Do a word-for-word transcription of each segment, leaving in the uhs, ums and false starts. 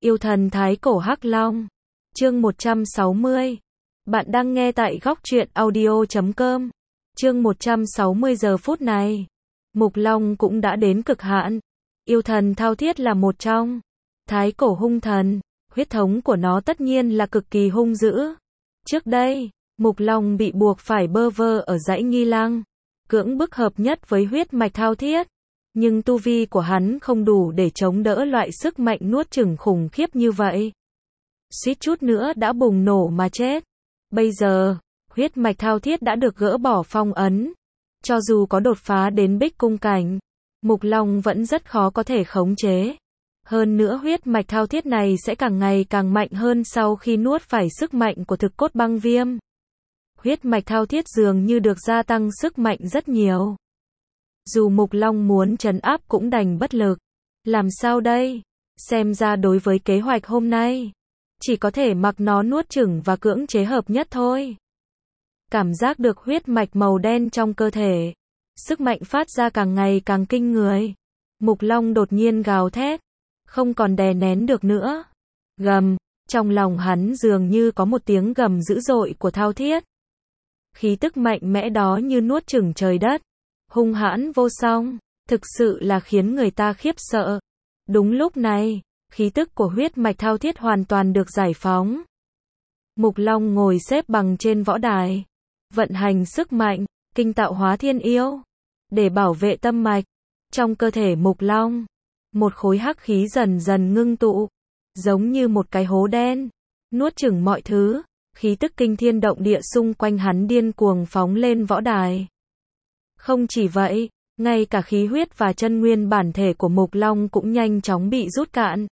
Yêu thần thái cổ hắc long. Chương một trăm sáu mươi. Bạn đang nghe tại góc truyện audio chấm com. Chương một trăm sáu mươi giờ phút này. Mục long cũng đã đến cực hạn. Yêu thần thao thiết là một trong thái cổ hung thần. Huyết thống của nó tất nhiên là cực kỳ hung dữ. Trước đây, mục long bị buộc phải bơ vơ ở dãy Nghi Lăng, cưỡng bức hợp nhất với huyết mạch thao thiết. Nhưng tu vi của hắn không đủ để chống đỡ loại sức mạnh nuốt chửng khủng khiếp như vậy. Suýt chút nữa đã bùng nổ mà chết. Bây giờ, huyết mạch thao thiết đã được gỡ bỏ phong ấn. Cho dù có đột phá đến bích cung cảnh, mục long vẫn rất khó có thể khống chế. Hơn nữa huyết mạch thao thiết này sẽ càng ngày càng mạnh hơn sau khi nuốt phải sức mạnh của thực cốt băng viêm. Huyết mạch thao thiết dường như được gia tăng sức mạnh rất nhiều. Dù mục long muốn trấn áp cũng đành bất lực. Làm sao đây? Xem ra đối với kế hoạch hôm nay, chỉ có thể mặc nó nuốt chửng và cưỡng chế hợp nhất thôi. Cảm giác được huyết mạch màu đen trong cơ thể, sức mạnh phát ra càng ngày càng kinh người. Mục long đột nhiên gào thét, không còn đè nén được nữa. Gầm, trong lòng hắn dường như có một tiếng gầm dữ dội của thao thiết. Khí tức mạnh mẽ đó như nuốt chửng trời đất, hung hãn vô song, thực sự là khiến người ta khiếp sợ. Đúng lúc này, khí tức của huyết mạch thao thiết hoàn toàn được giải phóng. Mục long ngồi xếp bằng trên võ đài, vận hành sức mạnh, kinh tạo hóa thiên yêu, để bảo vệ tâm mạch. Trong cơ thể mục long, một khối hắc khí dần dần ngưng tụ, giống như một cái hố đen, nuốt chửng mọi thứ. Khí tức kinh thiên động địa xung quanh hắn điên cuồng phóng lên võ đài. Không chỉ vậy, ngay cả khí huyết và chân nguyên bản thể của mục long cũng nhanh chóng bị rút cạn,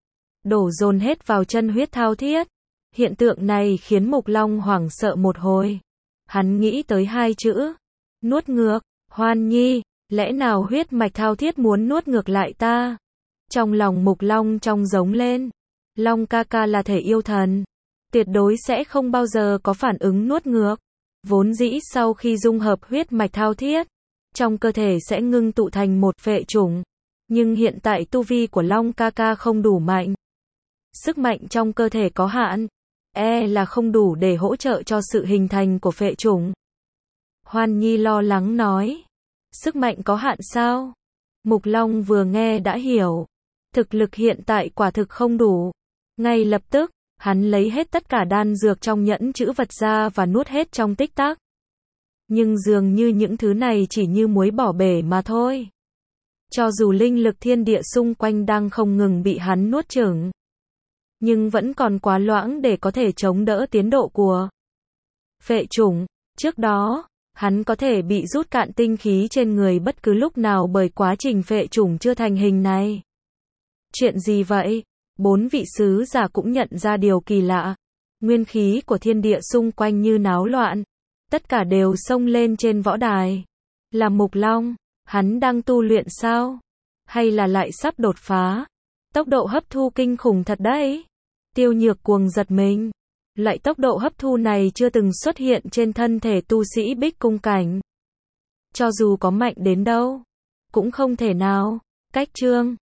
đổ dồn hết vào chân huyết thao thiết. Hiện tượng này khiến mục long hoảng sợ một hồi. Hắn nghĩ tới hai chữ, nuốt ngược. Hoan Nhi, lẽ nào huyết mạch thao thiết muốn nuốt ngược lại ta? Trong lòng mục long trong giống lên. Long ca ca là thể yêu thần, tuyệt đối sẽ không bao giờ có phản ứng nuốt ngược. Vốn dĩ sau khi dung hợp huyết mạch thao thiết, trong cơ thể sẽ ngưng tụ thành một phệ chủng. Nhưng hiện tại tu vi của Long ca ca không đủ mạnh. Sức mạnh trong cơ thể có hạn, e là không đủ để hỗ trợ cho sự hình thành của phệ chủng. Hoan Nhi lo lắng nói, sức mạnh có hạn sao? Mục long vừa nghe đã hiểu, thực lực hiện tại quả thực không đủ. Ngay lập tức, hắn lấy hết tất cả đan dược trong nhẫn chữ vật ra và nuốt hết trong tích tắc. Nhưng dường như những thứ này chỉ như muối bỏ bể mà thôi. Cho dù linh lực thiên địa xung quanh đang không ngừng bị hắn nuốt chửng, nhưng vẫn còn quá loãng để có thể chống đỡ tiến độ của phệ chủng. Trước đó, hắn có thể bị rút cạn tinh khí trên người bất cứ lúc nào bởi quá trình phệ chủng chưa thành hình này. Chuyện gì vậy? Bốn vị sứ giả cũng nhận ra điều kỳ lạ. Nguyên khí của thiên địa xung quanh như náo loạn. Tất cả đều xông lên trên võ đài. Là mục long, hắn đang tu luyện sao? Hay là lại sắp đột phá? Tốc độ hấp thu kinh khủng thật đấy. Tiêu Nhược cuồng giật mình. Loại tốc độ hấp thu này chưa từng xuất hiện trên thân thể tu sĩ bích cung cảnh. Cho dù có mạnh đến đâu, cũng không thể nào. Cách chương